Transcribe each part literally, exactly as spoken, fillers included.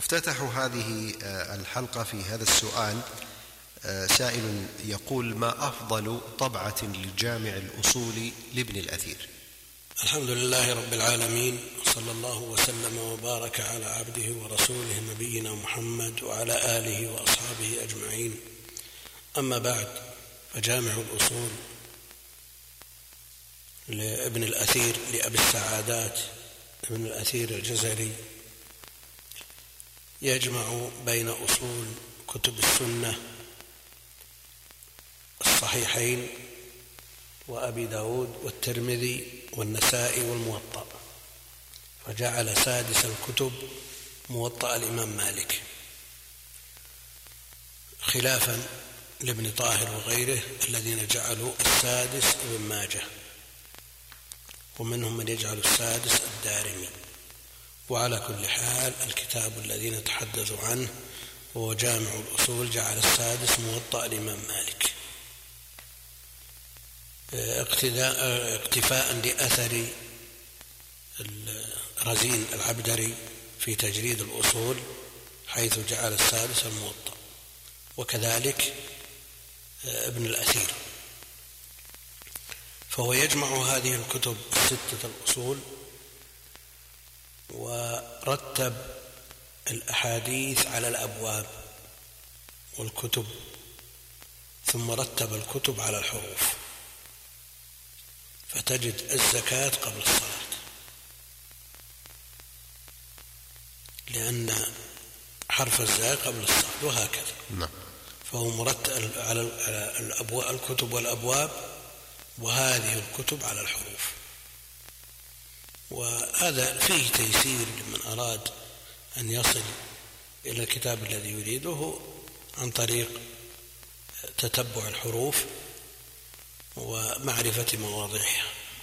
افتتح هذه الحلقة في هذا السؤال سائل يقول: ما أفضل طبعة للجامع الأصولي لابن الأثير؟ الحمد لله رب العالمين، صلى الله وسلم وبارك على عبده ورسوله نبينا محمد وعلى آله وأصحابه أجمعين. أما بعد، فجامع الأصول لابن الأثير لأبي السعادات ابن الأثير الجزري يجمع بين أصول كتب السنة الصحيحين وأبي داود والترمذي والنسائي والموطأ، فجعل سادس الكتب موطأ الإمام مالك، خلافا لابن طاهر وغيره الذين جعلوا السادس ابن ماجه، ومنهم من يجعل السادس الدارمي. وعلى كل حال الكتاب الذي نتحدث عنه هو جامع الأصول، جعل السادس موطأ الإمام مالك اقتفاء لأثر الرزين العبدري في تجريد الأصول، حيث جعل السادس الموطأ، وكذلك ابن الأثير، فهو يجمع هذه الكتب الستة الأصول ورتب الأحاديث على الأبواب والكتب، ثم رتب الكتب على الحروف، فتجد الزكاة قبل الصلاة، لأن حرف الزاء قبل الصلاة، وهكذا. نعم. فهو مرتب على الأبواب الكتب والأبواب، وهذه الكتب على الحروف، وهذا فيه تيسير لمن أراد أن يصل إلى الكتاب الذي يريده عن طريق تتبع الحروف ومعرفة مواضعها.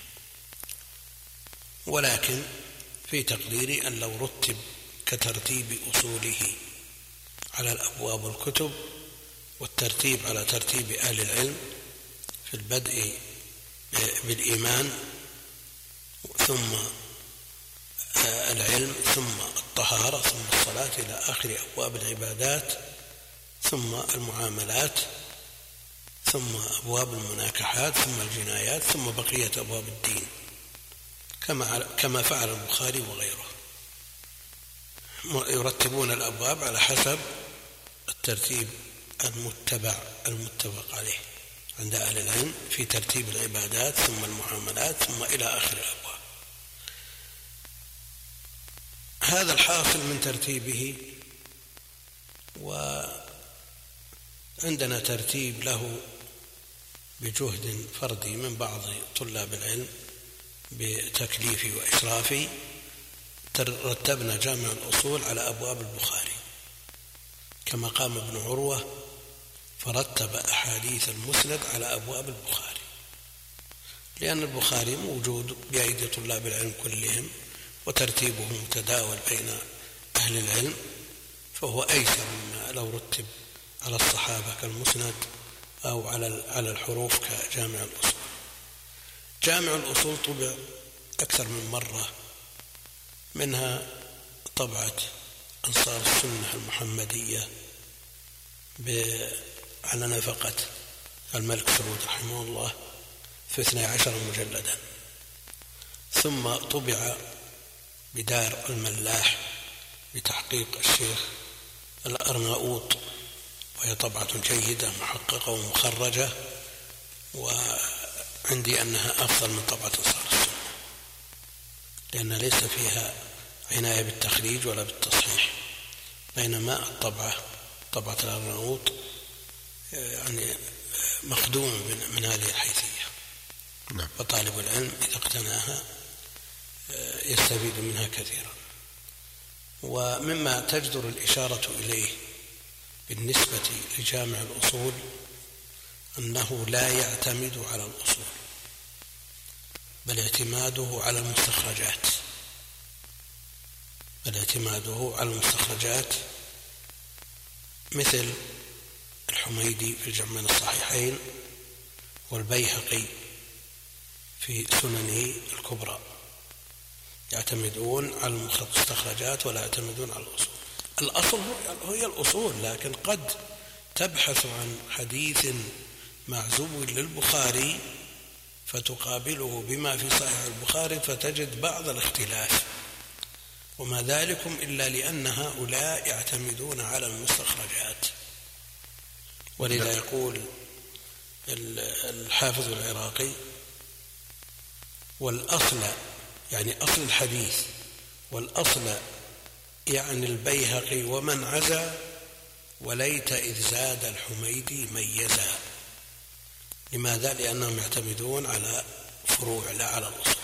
ولكن في تقديري أن لو رتب كترتيب أصوله على الأبواب والكتب، والترتيب على ترتيب أهل العلم في البدء بالإيمان ثم العلم ثم الطهارة ثم الصلاة إلى آخر أبواب العبادات، ثم المعاملات، ثم أبواب المناكحات، ثم الجنايات، ثم بقية أبواب الدين، كما كما فعل البخاري وغيره، يرتبون الأبواب على حسب الترتيب المتبع المتفق عليه عند أهل العلم في ترتيب العبادات ثم المعاملات ثم إلى آخر الأبواب. هذا الحاصل من ترتيبه، وعندنا ترتيب له بجهد فردي من بعض طلاب العلم بتكليفي وإشرافي. رتبنا جامع الأصول على أبواب البخاري، كما قام ابن عروة فرتب أحاديث المسند على أبواب البخاري، لأن البخاري موجود بأيدي طلاب العلم كلهم، وترتيبه متداول بين أهل العلم، فهو أيسر مما لو رتب على الصحابة كالمسند أو على على الحروف كجامع الأصول. جامع الأصول طبع أكثر من مرة، منها طبعة أنصار السنة المحمدية على نفقة الملك سعود رحمه الله في اثني عشر مجلدا، ثم طبع بدار الملاح بتحقيق الشيخ الأرناؤوط، وهي طبعة جيدة محققة ومخرجة، وعندي أنها أفضل من طبعة أنصار السنة، لأن ليس فيها عناية بالتخريج ولا بالتصحيح، بينما الطبعة طبعة الأرناؤوط يعني مخدوم من هذه الحيثية. نعم. وطالب العلم إذا اقتناها يستفيد منها كثيرا. ومما تجدر الإشارة إليه بالنسبة لجامع الأصول أنه لا يعتمد على الأصول، بل اعتماده على المستخرجات بل اعتماده على المستخرجات مثل الحميدي في الجمعين الصحيحين، والبيهقي في سننه الكبرى، يعتمدون على المستخرجات ولا يعتمدون على الأصول. الأصل هي الأصول، لكن قد تبحث عن حديث معزو للبخاري فتقابله بما في صحيح البخاري فتجد بعض الاختلاف، وما ذلكم إلا لأن هؤلاء يعتمدون على المستخرجات. ولذا يقول الحافظ العراقي: والأصل يعني أصل الحديث، والأصل يعني البيهقي ومن عزا، وليت إذ زاد الحميدي ميزا. لماذا؟ لأنهم يعتمدون على فروع لا على الأصول.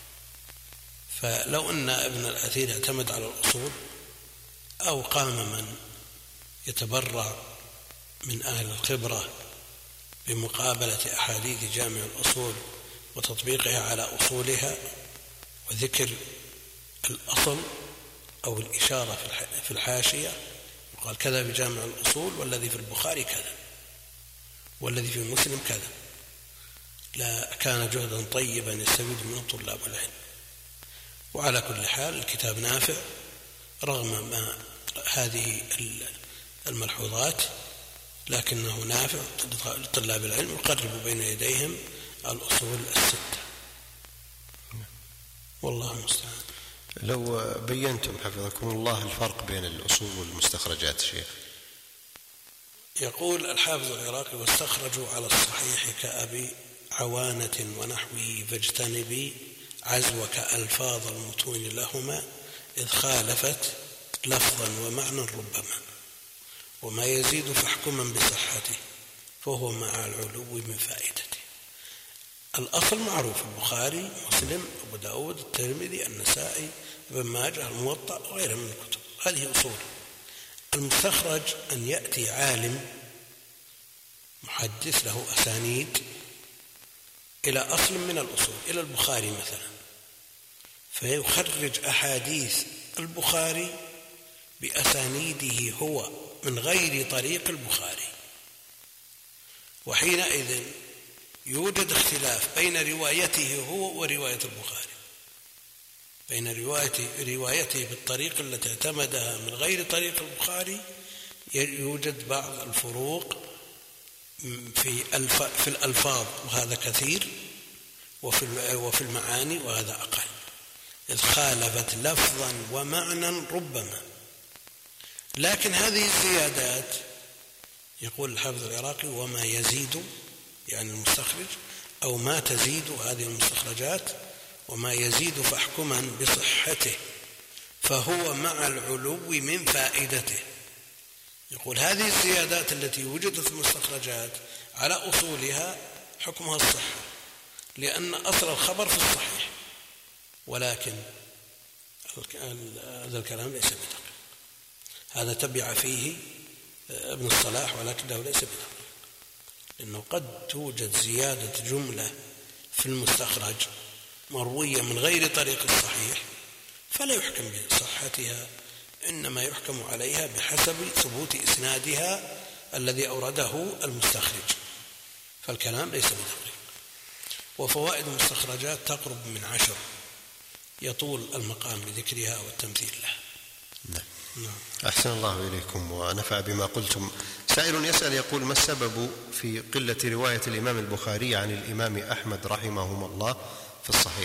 فلو أن ابن الأثير اعتمد على الأصول، أو قام من يتبرع من أهل الخبرة بمقابلة أحاديث جامع الأصول وتطبيقها على أصولها وذكر الأصل أو الإشارة في الحاشية، وقال كذا في جامع الأصول والذي في البخاري كذا والذي في مسلم كذا، لا كان جهدا طيبا يستفيد منه طلاب العلم. وعلى كل حال الكتاب نافع رغم ما هذه الملحوظات، لكنه نافع لطلاب العلم يقرب بين يديهم الأصول الستة، والله المستعان. لو بينتم حفظكم الله الفرق بين الأصول والمستخرجات شيخ. يقول الحافظ العراقي: واستخرجوا على الصحيح كأبي عوانة ونحوه فاجتنبي عزوك ألفاظ المتون لهما إذ خالفت لفظا ومعنى ربما، وما يزيد فاحكما بصحته فهو مع العلو من فائدته. الأصل معروف: البخاري، مسلم، أبو داود، الترمذي، النسائي، ابن ماجه، الموطأ وغيرها من الكتب، هذه أصول. المستخرج أن يأتي عالم محدث له أسانيد إلى أصل من الأصول، إلى البخاري مثلا، فيخرج أحاديث البخاري بأسانيده هو من غير طريق البخاري، وحينئذ يوجد اختلاف بين روايته هو ورواية البخاري، بين روايته, روايته بالطريق التي اعتمدها من غير طريق البخاري يوجد بعض الفروق في, الف في الألفاظ، وهذا كثير، وفي, وفي المعاني، وهذا أقل، إذ خالفت لفظا ومعنى ربما. لكن هذه الزيادات يقول الحافظ العراقي: وما يزيد يعني المستخرج، أو ما تزيد هذه المستخرجات، وما يزيد فاحكما بصحته فهو مع العلو من فائدته. يقول هذه الزيادات التي وجدت في المستخرجات على أصولها حكمها الصحة، لأن أصل الخبر في الصحيح، ولكن هذا الكلام ليس بدقيق، هذا تبع فيه ابن الصلاح ولكنه ليس بدقيق، لأنه قد توجد زيادة جملة في المستخرج مروية من غير طريق الصحيح فلا يحكم بصحتها، إنما يحكم عليها بحسب ثبوت إسنادها الذي أورده المستخرج، فالكلام ليس بدقيق. وفوائد المستخرجات تقرب من عشر، يطول المقام بذكرها والتمثيل لها. نعم. نعم. أحسن الله إليكم ونفع بما قلتم. سائل يسأل يقول: ما السبب في قلة رواية الإمام البخاري عن الإمام أحمد رحمهما الله في الصحيح؟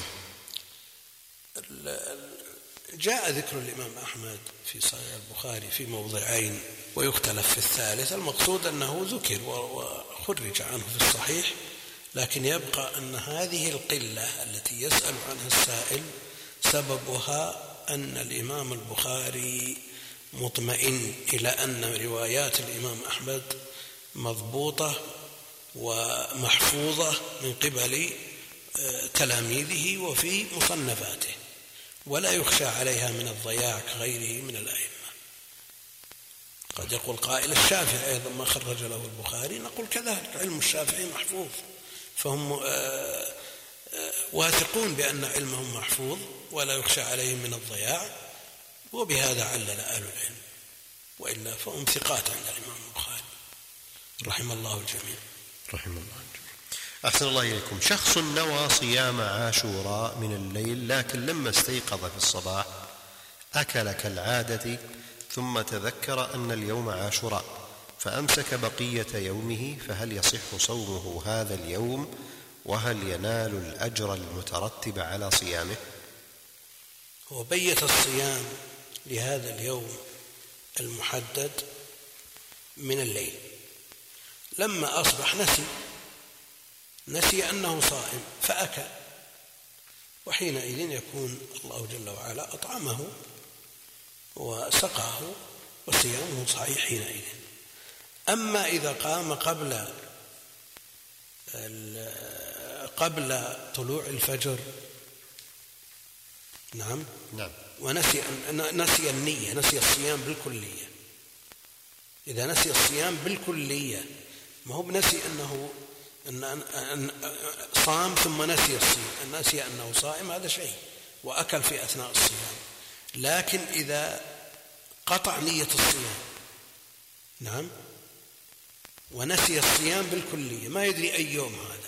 جاء ذكر الإمام أحمد في صحيح البخاري في موضعين ويختلف في الثالث، المقصود أنه ذكر وخرج عنه في الصحيح، لكن يبقى أن هذه القلة التي يسأل عنها السائل سببها أن الإمام البخاري مطمئن إلى أن روايات الإمام أحمد مضبوطة ومحفوظة من قبل تلاميذه وفي مصنفاته، ولا يخشى عليها من الضياع كغيره من الأئمة. قد يقول قائل: الشافعي أيضا ما خرج له البخاري، نقول كذلك، علم الشافعي محفوظ، فهم واثقون بأن علمهم محفوظ ولا يخشى عليهم من الضياع، وبهذا علل أهل العلم، وإلا فهم ثقات عند الإمام البخاري رحم الله الجميع. رحم الله الجميع. أحسن الله إليكم. شخص نوى صيام عاشوراء من الليل، لكن لما استيقظ في الصباح أكل كالعادة، ثم تذكر أن اليوم عاشوراء فأمسك بقية يومه، فهل يصح صومه هذا اليوم؟ وهل ينال الأجر المترتب على صيامه؟ هو بيت الصيام لهذا اليوم المحدد من الليل، لما أصبح نسي نسي أنه صائم فأكل، وحينئذ يكون الله جل وعلا أطعمه وسقاه وصيامه صحيح حينئذ. أما إذا قام قبل قبل طلوع الفجر نعم نعم ونسي نسي النية، نسي الصيام بالكلية. إذا نسي الصيام بالكلية، ما هو بنسي أنه أن أن صام ثم نسي الصيام، نسي أنه صائم هذا شيء، وأكل في أثناء الصيام. لكن إذا قطع نية الصيام نعم ونسي الصيام بالكلية، ما يدري أي يوم هذا،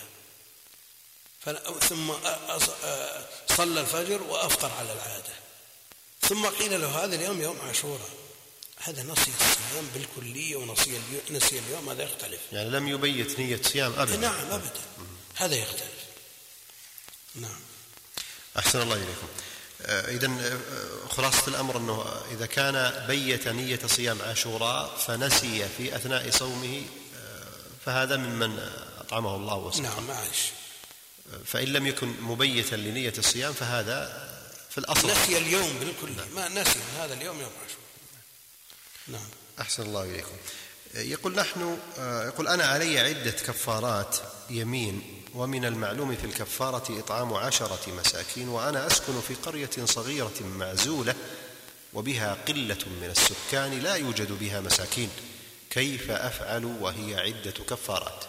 ثم صلى الفجر وأفطر على العادة، ثم قيل له هذا اليوم يوم عاشوراء، هذا نسي الصيام بالكلية ونسي نسي اليوم، هذا يختلف. يعني لم يبيت نية صيام أبدا. نعم أبدا، هذا يختلف. نعم. أحسن الله إليكم. إذن خلاصة الأمر أنه إذا كان بيت نية صيام عاشوراء فنسي في أثناء صومه فهذا ممن أطعمه الله وسقاه. نعم معلش. فإن لم يكن مبيتا لنية الصيام فهذا في الأصل نسي اليوم بالكل. نعم. ما نسي هذا اليوم يوم عاشوراء. نعم. أحسن الله إليكم. يقول نحن يقول أنا علي عدة كفارات يمين، ومن المعلوم في الكفارة إطعام عشرة مساكين، وأنا أسكن في قرية صغيرة معزولة وبها قلة من السكان لا يوجد بها مساكين، كيف أفعل وهي عدة كفارات؟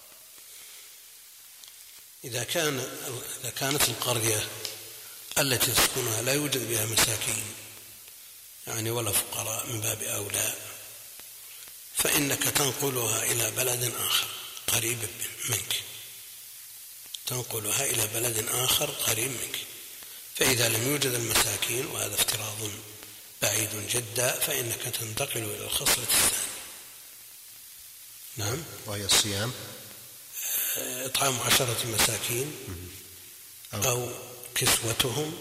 إذا كان إذا كانت القرية التي تسكنها لا يوجد بها مساكين يعني ولا فقراء من باب أولى، فإنك تنقلها إلى بلد آخر قريب منك، تنقلها إلى بلد آخر قريب منك. فإذا لم يوجد المساكين، وهذا افتراض بعيد جدا، فإنك تنتقل إلى الخصلة الثانية. نعم. وهي الصيام، إطعام عشرة مساكين أو كسوتهم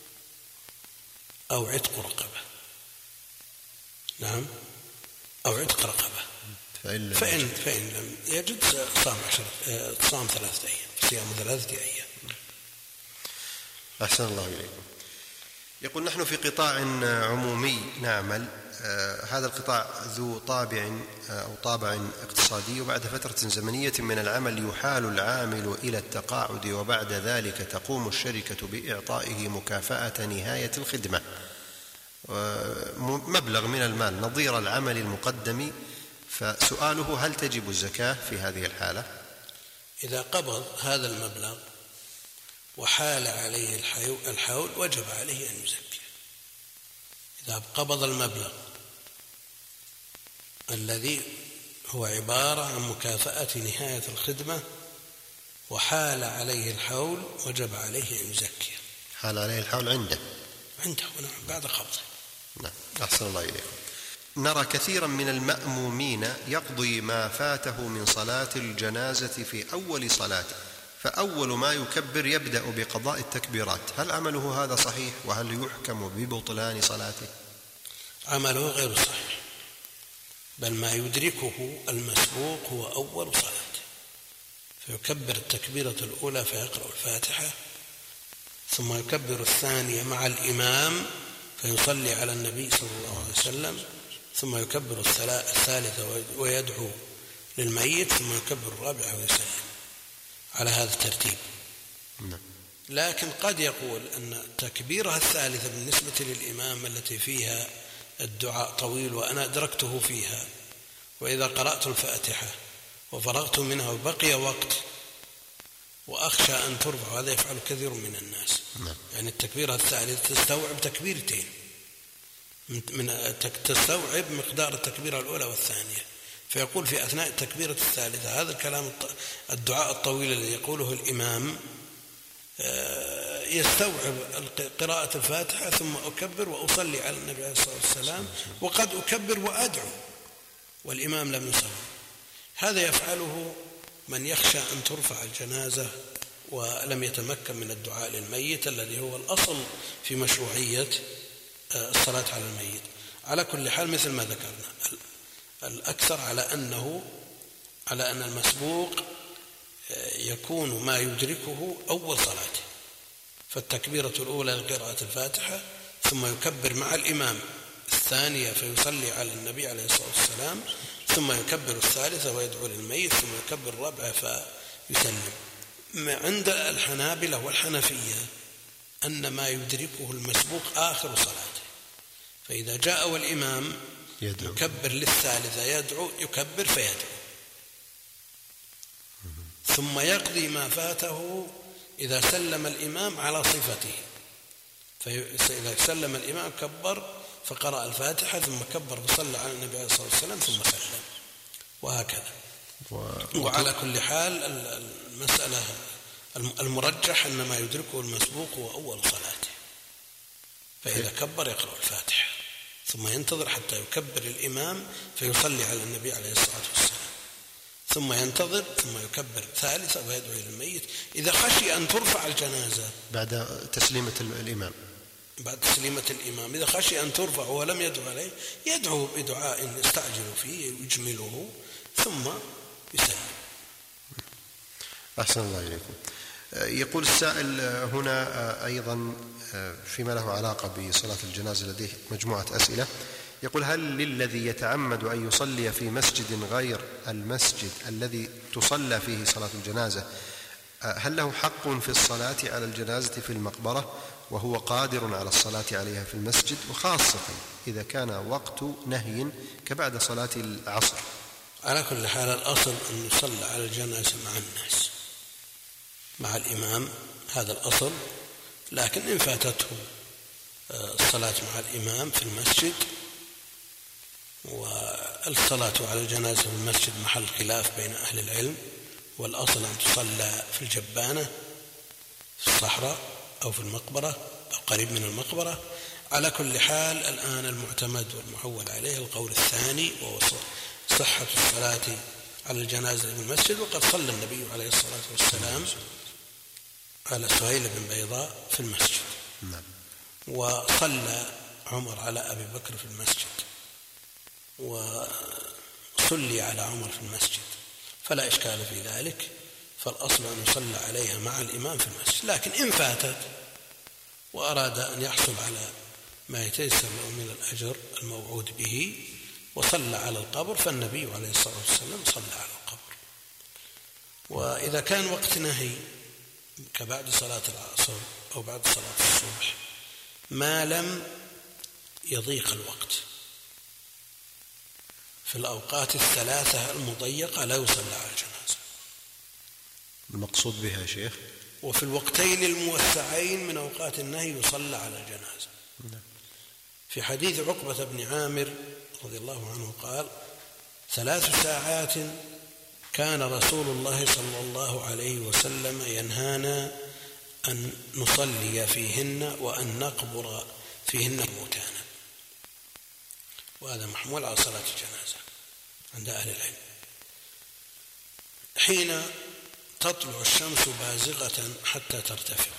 أو عتق رقبة. نعم، أو عتق رقبة. فإن فإن, فإن لم يجد صام عشرة صام ثلاثة أيام، صيام ثلاثة أيام. أحسن الله إليكم. يقول نحن في قطاع عمومي نعمل، آه هذا القطاع ذو طابع أو طابع اقتصادي، وبعد فترة زمنية من العمل يحال العامل إلى التقاعد، وبعد ذلك تقوم الشركة بإعطائه مكافأة نهاية الخدمة مبلغ من المال نظير العمل المقدم، فسؤاله هل تجب الزكاة في هذه الحالة؟ إذا قبض هذا المبلغ وحال عليه الحول وجب عليه أن يزكي. إذا قبض المبلغ الذي هو عبارة عن مكافأة نهاية الخدمة وحال عليه الحول وجب عليه أن يزكي. حال عليه الحول عنده عنده نعم بعد قبضه. نعم. أحسن الله إليكم. نرى كثيرا من المأمومين يقضي ما فاته من صلاة الجنازة في أول صلاته، فأول ما يكبر يبدأ بقضاء التكبيرات، هل عمله هذا صحيح؟ وهل يحكم ببطلان صلاته؟ عمله غير صحيح، بل ما يدركه المسبوق هو أول صلاته، فيكبر التكبيرة الأولى فيقرأ الفاتحة، ثم يكبر الثانية مع الإمام فيصلي على النبي صلى الله عليه وسلم، ثم يكبر الثالثة ويدعو للميت، ثم يكبر الرابعة ويسلم على هذا الترتيب. لكن قد يقول أن تكبيرها الثالثة بالنسبة للإمام التي فيها الدعاء طويل وأنا أدركته فيها، وإذا قرأت الفاتحة وفرغت منها وبقي وقت وأخشى أن ترفع، هذا يفعل كثير من الناس. يعني التكبيرة الثالثة تستوعب تكبيرتين، من تستوعب مقدار التكبيرة الأولى والثانية، فيقول في أثناء التكبيرة الثالثة هذا الكلام الدعاء الطويل الذي يقوله الإمام يستوعب قراءة الفاتحة ثم أكبر وأصلي على النبي عليه الصلاة والسلام، وقد أكبر وأدعو والإمام لم يصلي. هذا يفعله من يخشى أن ترفع الجنازة ولم يتمكن من الدعاء للميت الذي هو الأصل في مشروعية الصلاة على الميت. على كل حال مثل ما ذكرنا الأكثر على أنه على أن المسبوق يكون ما يدركه أول صلاته، فالتكبيرة الأولى لقراءة الفاتحة، ثم يكبر مع الإمام الثانية فيصلي على النبي عليه الصلاة والسلام، ثم يكبر الثالثة ويدعو للميت، ثم يكبر الرابعة فيسلم. عند الحنابلة والحنفية أن ما يدركه المسبوق آخر صلاته، فإذا جاء والإمام يدعو. يكبر للثالثة يدعو يكبر فيدعو، ثم يقضي ما فاته إذا سلم الإمام على صفته، فإذا سلم الإمام كبر فقرأ الفاتحة ثم كبر وصلى على النبي عليه الصلاة والسلام ثم سلم، وهكذا. و... وعلى كل حال المسألة المرجح أن ما يدركه المسبوق هو أول صلاته، فإذا كبر يقرأ الفاتحة ثم ينتظر حتى يكبر الإمام فيصلي على النبي عليه الصلاة والسلام، ثم ينتظر ثم يكبر ثالثة ويدعو إلى الميت. إذا خشي أن ترفع الجنازة بعد تسليمة الإمام بعد تسليمة الإمام إذا خشي أن ترفع ولم يدعو عليه يدعو بدعاء يستعجل فيه يجمله ثم يسلم. أحسن الله إليكم. يقول السائل هنا أيضا فيما له علاقة بصلاة الجنازة لديه مجموعة أسئلة. يقول: هل للذي يتعمد أن يصلي في مسجد غير المسجد الذي تصلى فيه صلاة الجنازة هل له حق في الصلاة على الجنازة في المقبرة وهو قادر على الصلاة عليها في المسجد، وخاصة إذا كان وقت نهي كبعد صلاة العصر؟ على كل حال الأصل أن يصلى على الجنازة مع الناس مع الإمام، هذا الأصل. لكن إن فاتته الصلاة مع الإمام في المسجد، والصلاة على الجنازة في المسجد محل خلاف بين أهل العلم، والأصل أن تصلى في الجبانة في الصحراء أو في المقبرة أو قريب من المقبرة. على كل حال الآن المعتمد والمعول عليه القول الثاني، وهو صحة الصلاة على الجنازة في المسجد. وقد صلى النبي عليه الصلاة والسلام على سهيل بن بيضاء في المسجد، وصلى عمر على أبي بكر في المسجد، وصلي على عمر في المسجد، فلا إشكال في ذلك. فالأصل أن يصلى عليها مع الإمام في المسجد. لكن إن فاتت وأراد أن يحصل على ما يتيسر له من الأجر الموعود به وصلى على القبر، فالنبي عليه الصلاة والسلام صلى على القبر. وإذا كان وقت نهي كبعد صلاة العصر أو بعد صلاة الصبح ما لم يضيق الوقت، في الأوقات الثلاثة المضيقة لا يصلى على الجنازة المقصود بها شيخ. وفي الوقتين الموسعين من أوقات النهي يصلى على الجنازة. في حديث عقبة بن عامر رضي الله عنه قال: ثلاث ساعات كان رسول الله صلى الله عليه وسلم ينهانا أن نصلي فيهن وأن نقبر فيهن موتانا. وهذا محمول على صلاة الجنازة عند أهل العلم. حين تطلع الشمس بازغة حتى ترتفع،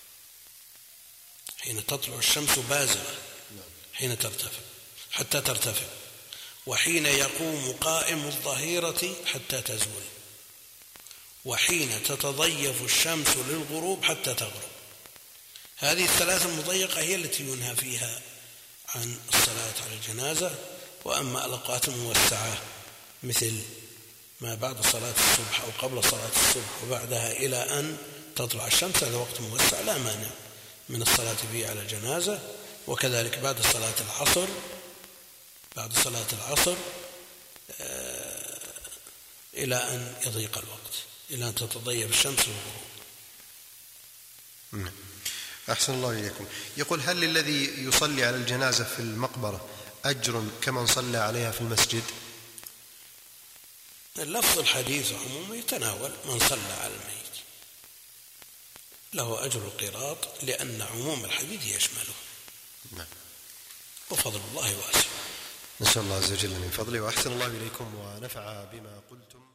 حين تطلع الشمس بازغة حين ترتفع حتى ترتفع، وحين يقوم قائم الظهيرة حتى تزول، وحين تتضيف الشمس للغروب حتى تغرب. هذه الثلاث المضيقة هي التي ينهى فيها عن الصلاة على الجنازة. وأما الأوقات الموسعة مثل ما بعد صلاة الصبح أو قبل صلاة الصبح وبعدها إلى أن تطلع الشمس، هذا وقت موسع لا مانع من الصلاة به على الجنازة. وكذلك بعد صلاة العصر بعد صلاة العصر إلى أن يضيق الوقت، إلى أن تتضيف الشمس والغروب. أحسن الله إليكم. يقول: هل للذي يصلي على الجنازة في المقبرة أجر كمن صلى عليها في المسجد؟ اللفظ الحديث عموما يتناول من صلى على الميت، له أجر القراط لأن عموم الحديث يشمله. نعم. وفضل الله واسع. نسأل الله عز وجل من فضله وأحسن الله إليكم ونفع بما قلتم.